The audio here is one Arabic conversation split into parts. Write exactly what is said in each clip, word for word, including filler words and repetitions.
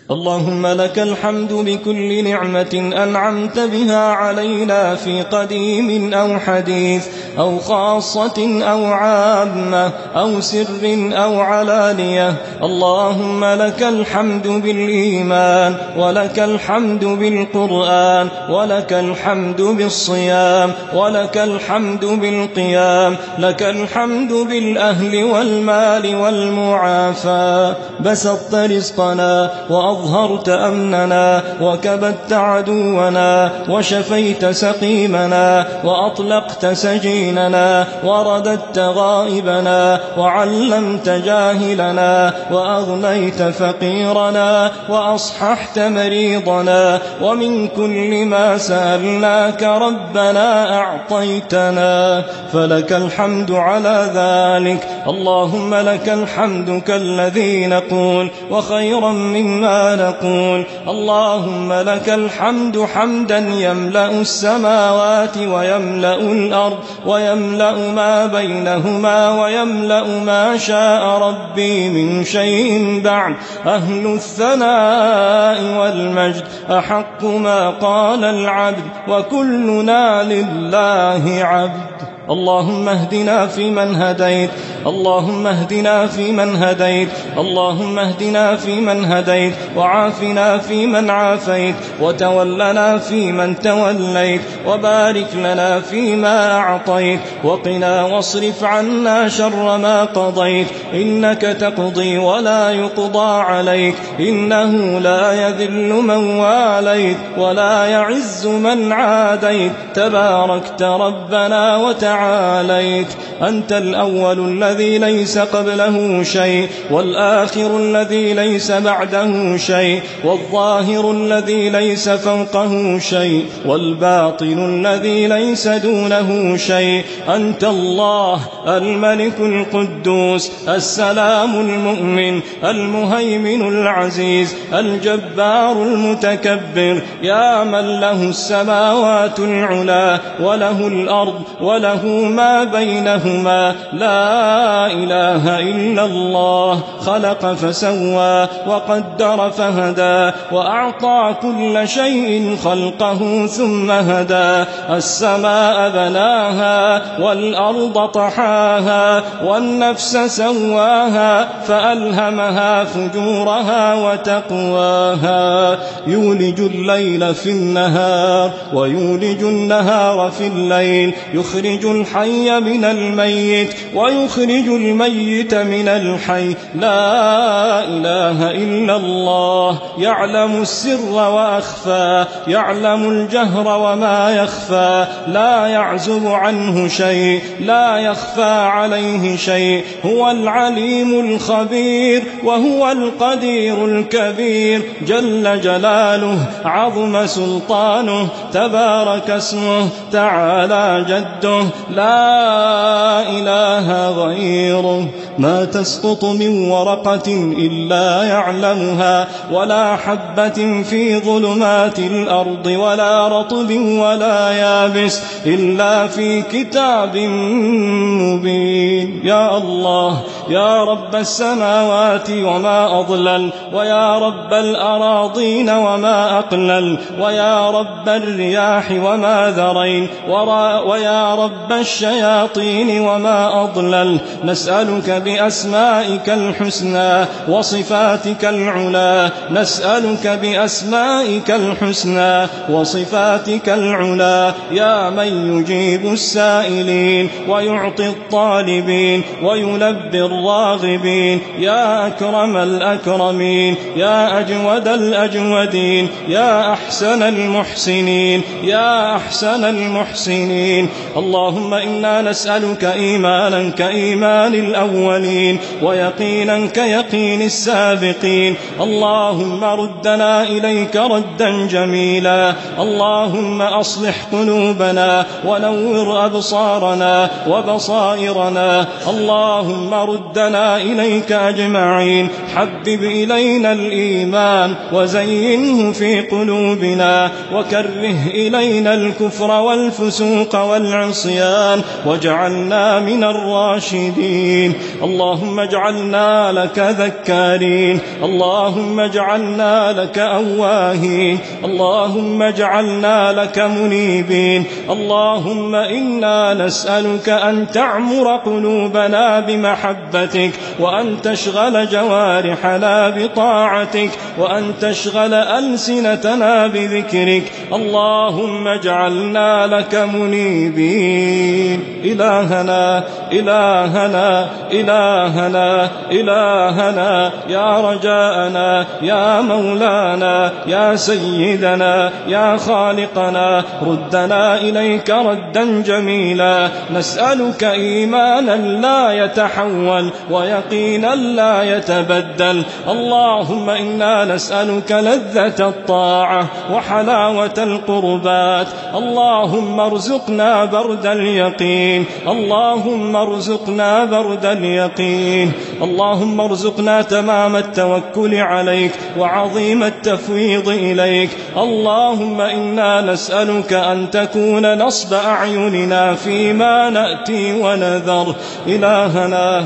اللهم لك الحمد بكل نعمة أنعمت بها علينا في قديم أو حديث أو خاصة أو عامة أو سر أو علانية. اللهم لك الحمد بالإيمان، ولك الحمد بالقرآن، ولك الحمد بالصيام، ولك الحمد بالقيام، لك الحمد بالأهل والمال والمعافاة. بسطت رزقنا وأظهرت أمننا وكبت عدونا وشفيت سقيمنا وأطلقت سجيننا ورددت غائبنا وعلمت جاهلنا وأغنيت فقيرنا وأصححت مريضنا، ومن كل ما سألناك ربنا أعطيتنا، فلك الحمد على ذلك. اللهم لك الحمد كالذي نقول وخيرا مما نقول. اللهم لك الحمد حمدا يملأ السماوات ويملأ الأرض ويملأ ما بينهما ويملأ ما شاء ربي من شيء بعد. أهل الثناء والمجد أحق ما قال العبد، وكلنا لله عبد. اللهم اهدنا فيمن هديت، اللهم اهدنا فيمن هديت، اللهم اهدنا فيمن هديت، وعافنا فيمن عافيت، وتولنا فيمن توليت، وبارك لنا فيما أعطيت، وقنا واصرف عنا شر ما قضيت. إنك تقضي ولا يقضى عليك، إنه لا يذل من واليت ولا يعز من عاديت. تباركت ربنا وتعاليت. أنت الأول الذي ليس قبله شيء، والآخر الذي ليس بعده شيء، والظاهر الذي ليس فوقه شيء، والباطن الذي ليس دونه شيء. أنت الله الملك القدوس السلام المؤمن المهيمن العزيز الجبار المتكبر، يا من له السماوات العلى وله الأرض وله ما بينهما. لا إله إلا الله. خلق فسوى وقدر فهدى، وأعطى كل شيء خلقه ثم هدى. السماء بناها والأرض طحاها والنفس سواها فألهمها فجورها وتقواها. يولج الليل في النهار ويولج النهار في الليل، يخرج الحي من الميت ويخرج الميت من الحي. لا إله إلا الله. يعلم السر وأخفى، يعلم الجهر وما يخفى. لا يعزب عنه شيء، لا يخفى عليه شيء. هو العليم الخبير وهو القدير الكبير. جل جلاله، عظم سلطانه، تبارك اسمه، تعالى جده، لا إله غيره. ما تسقط من ورقة إلا يعلمها، ولا حبة في ظلمات الأرض، ولا رطب ولا يابس، إلا في كتاب مبين. يا الله، يا رب السماوات وما أضلل، ويا رب الأراضين وما أقلل، ويا رب الرياح وما ذرين، ويا رب الشياطين وما أضلل. نسألك بأسمائك الحسنى وصفاتك العلى، نسألك بأسمائك الحسنى وصفاتك العلى، يا من يجيب السائلين ويعطي الطالبين ويلبي الراغبين، يا أكرم الأكرمين، يا أجود الأجودين، يا أحسن المحسنين، يا أحسن المحسنين. اللهم إنا نسألك إيمانا كإيمان الأولين، ويقينا كيقين السابقين. اللهم ردنا إليك ردا جميلا. اللهم أصلح قلوبنا ونور أبصارنا وبصائرنا. اللهم ردنا إليك أجمعين. حبب إلينا الإيمان وزينه في قلوبنا، وكره إلينا الكفر والفسوق والعصيان، واجعلنا من الراشدين. اللهم اجعلنا لك ذكارين، اللهم اجعلنا لك أواهين، اللهم اجعلنا لك منيبين. اللهم إنا نسألك أن تعمر قلوبنا بمحبتك، وأن تشغل جوارحنا بطاعتك، وأن تشغل ألسنتنا بذكرك. اللهم اجعلنا لك منيبين. إلهنا إلهنا إلهنا إلهنا يا رجاءنا يا مولانا يا سيدنا يا خالقنا، ردنا إليك ردا جميلا. نسألك إيمانا لا يتحول ويقينا لا يتبدل. اللهم إنا نسألك لذة الطاعة وحلاوة القربات. اللهم ارزقنا برد اليقين، اللهم ارزقنا برد اليقين. اللهم ارزقنا تمام التوكل عليك وعظيم التفويض إليك. اللهم إنا نسألك أن تكون نصب أعيننا فيما نأتي ونذر. إلهنا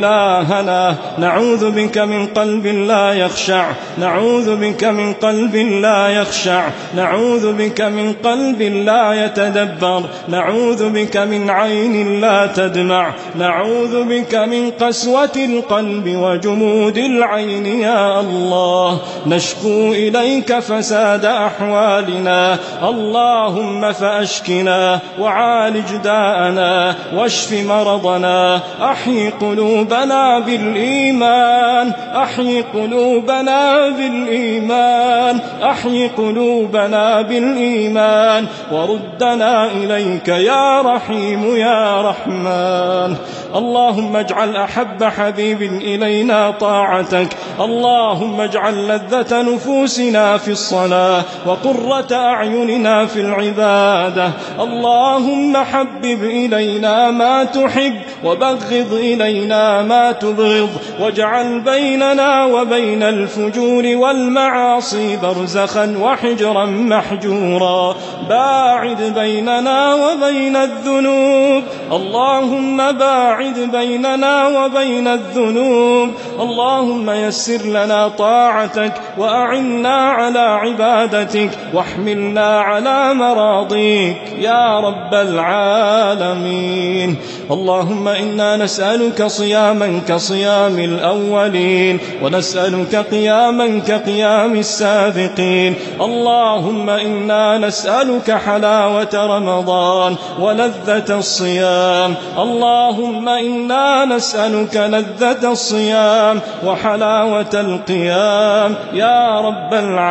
إلهنا نعوذ بك من قلب لا يخشع، نعوذ بك من قلب لا يخشع، نعوذ بك من قلب لا يتدبر، نعوذ بك من عين لا تدمع، نعوذ بك من قسوة القلب وجمود العين. يا الله نشكو إليك فساد أحوالنا، اللهم فأشكنا وعالج داءنا واشف مرضنا. أحيي قلوبنا بالإيمان، أحيي قلوبنا بالإيمان، أحيي قلوبنا بالإيمان، وردنا إليك يا رحيم يا رحمن. اللهم اجعل أحب حبيب إلينا طاعتك، اللهم اجعل لذة نفوسنا في الصلاة وقرة أعيننا في العبادة. اللهم حبب إلينا ما تحب وبغض إلينا ما تبغض، واجعل بيننا وبين الفجور والمعاصي برزخا وحجرا محجورا. باعد بيننا وبين الذنوب، اللهم باعد بيننا وبين الذنوب. اللهم يسر لنا طاعتك وأعنا على عبادتك واحملنا على مراضيك يا رب العالمين. اللهم إنا نسألك صياما كصيام الأولين، ونسألك قياما كقيام السابقين. اللهم إنا نسألك حلاوة رمضان ولذة الصيام. اللهم إنا نسألك لذة الصيام وحلاوة القيام يا رب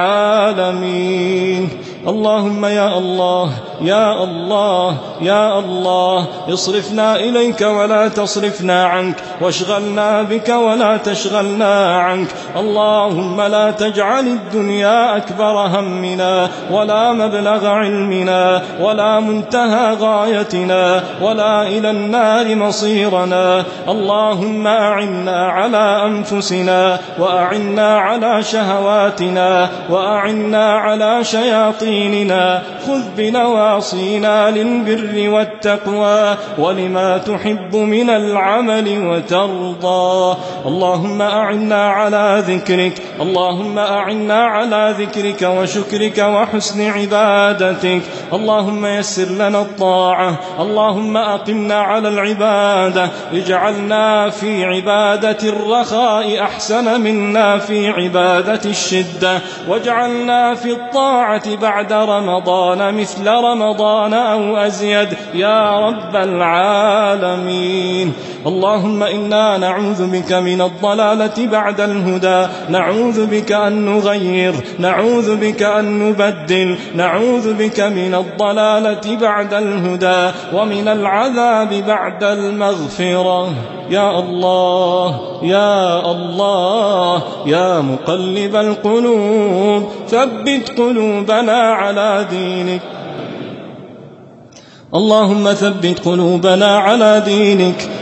العالمين. اللهم يا الله يا الله يا الله اصرفنا إليك ولا تصرفنا عنك، واشغلنا بك ولا تشغلنا عنك. اللهم لا تجعل الدنيا أكبر همنا ولا مبلغ علمنا ولا منتهى غايتنا ولا إلى النار مصيرنا. اللهم أعنا على أنفسنا وأعنا على شهواتنا وأعنا على شياطيننا. خذ بنواصينا للبر والتقوى ولما تحب من العمل وترضى. اللهم أعنا على ذكرك، اللهم أعنا على ذكرك وشكرك وحسن عبادتك. اللهم يسر لنا الطاعة، اللهم أقمنا على العبادة. اجعلنا في عبادة الرخاء أحسن منا في عبادة الشدة، واجعلنا في الطاعة بعد رمضان مثل رمضان أو أزيد يا رب العالمين. اللهم إنا نعوذ بك من الضلالة بعد الهدى، نعوذ بك أن نغير، نعوذ بك أن نبدل، نعوذ بك من الضلالة بعد الهدى ومن العذاب بعد المغفرة. يا الله يا الله يا مقلب القلوب ثبت قلوبنا على دينك. اللهم ثبت قلوبنا على دينك،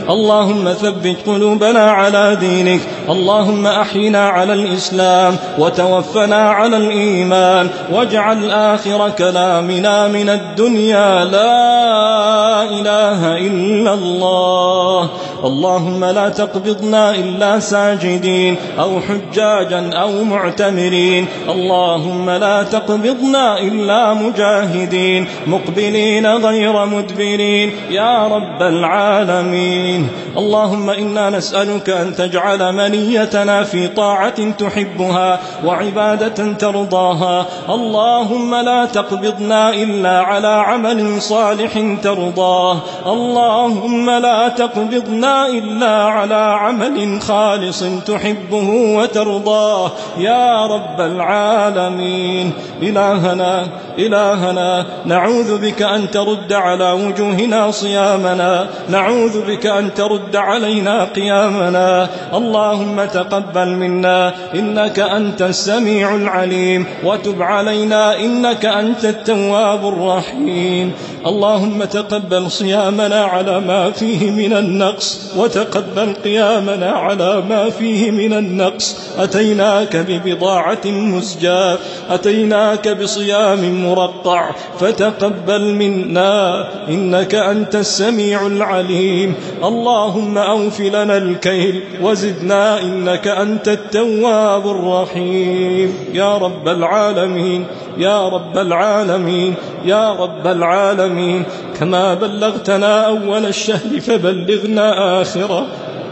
اللهم ثبت قلوبنا على دينك. اللهم أحينا على الإسلام وتوفنا على الإيمان، واجعل آخر كلامنا من الدنيا لا إله إلا الله. اللهم لا تقبضنا إلا ساجدين أو حجاجا أو معتمرين. اللهم لا تقبضنا إلا مجاهدين مقبلين غير مدبرين يا رب العالمين. اللهم إنا نسألك أن تجعل منيتنا في طاعة تحبها وعبادة ترضاها. اللهم لا تقبضنا إلا على عمل صالح ترضاه. اللهم لا تقبضنا إلا على عمل خالص تحبه وترضاه يا رب العالمين. إلهنا إلهنا نعوذ بك أن ترد على وجوهنا صيامنا، نعوذ بك أن ترد علينا قيامنا. اللهم تقبل منا إنك أنت السميع العليم، وتب علينا إنك أنت التواب الرحيم. اللهم تقبل صيامنا على ما فيه من النقص، وتقبل قيامنا على ما فيه من النقص. أتيناك ببضاعة مزجاة، أتيناك بصيام مرقع، فتقبل منا إنك أنت السميع العليم. اللهم أوف لنا الكيل وزدنا إنك أنت التواب الرحيم يا رب العالمين يا رب العالمين يا رب العالمين. كما بلغتنا أول الشهر فبلغنا آخره،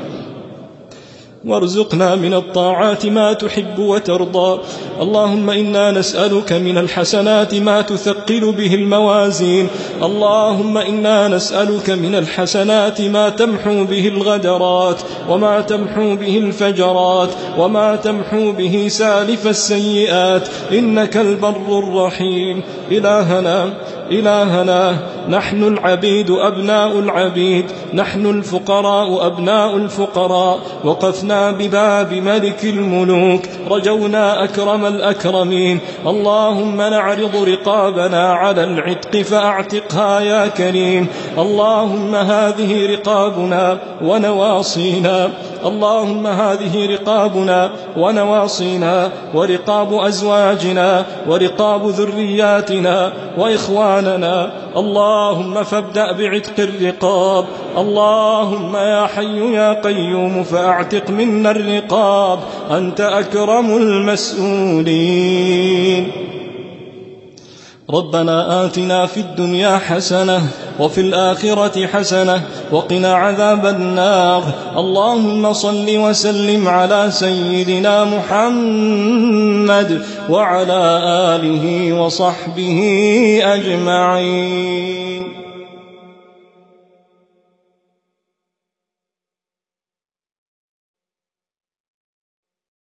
وارزقنا من الطاعات ما تحب وترضى. اللهم إنا نسألك من الحسنات ما تثقل به الموازين. اللهم إنا نسألك من الحسنات ما تمحو به الغدرات، وما تمحو به الفجرات، وما تمحو به سالف السيئات، إنك البر الرحيم. إلهنا إلهنا نحن العبيد أبناء العبيد، نحن الفقراء أبناء الفقراء، وقفنا بباب ملك الملوك، رجونا أكرم الأكرمين. اللهم نعرض رقابنا على العتق فأعتقها يا كريم. اللهم هذه رقابنا ونواصينا، اللهم هذه رقابنا ونواصينا، ورقاب أزواجنا، ورقاب ذرياتنا وإخواننا. اللهم فابدأ بعتق الرقاب. اللهم يا حي يا قيوم فأعتق منا الرقاب، أنت أكرم المسؤولين. ربنا آتنا في الدنيا حسنة وفي الآخرة حسنة وقنا عذاب النار. اللهم صل وسلم على سيدنا محمد وعلى آله وصحبه أجمعين.